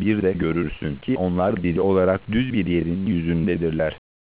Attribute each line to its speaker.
Speaker 1: Bir de görürsün ki onlar diri olarak düz bir yerin yüzündedirler.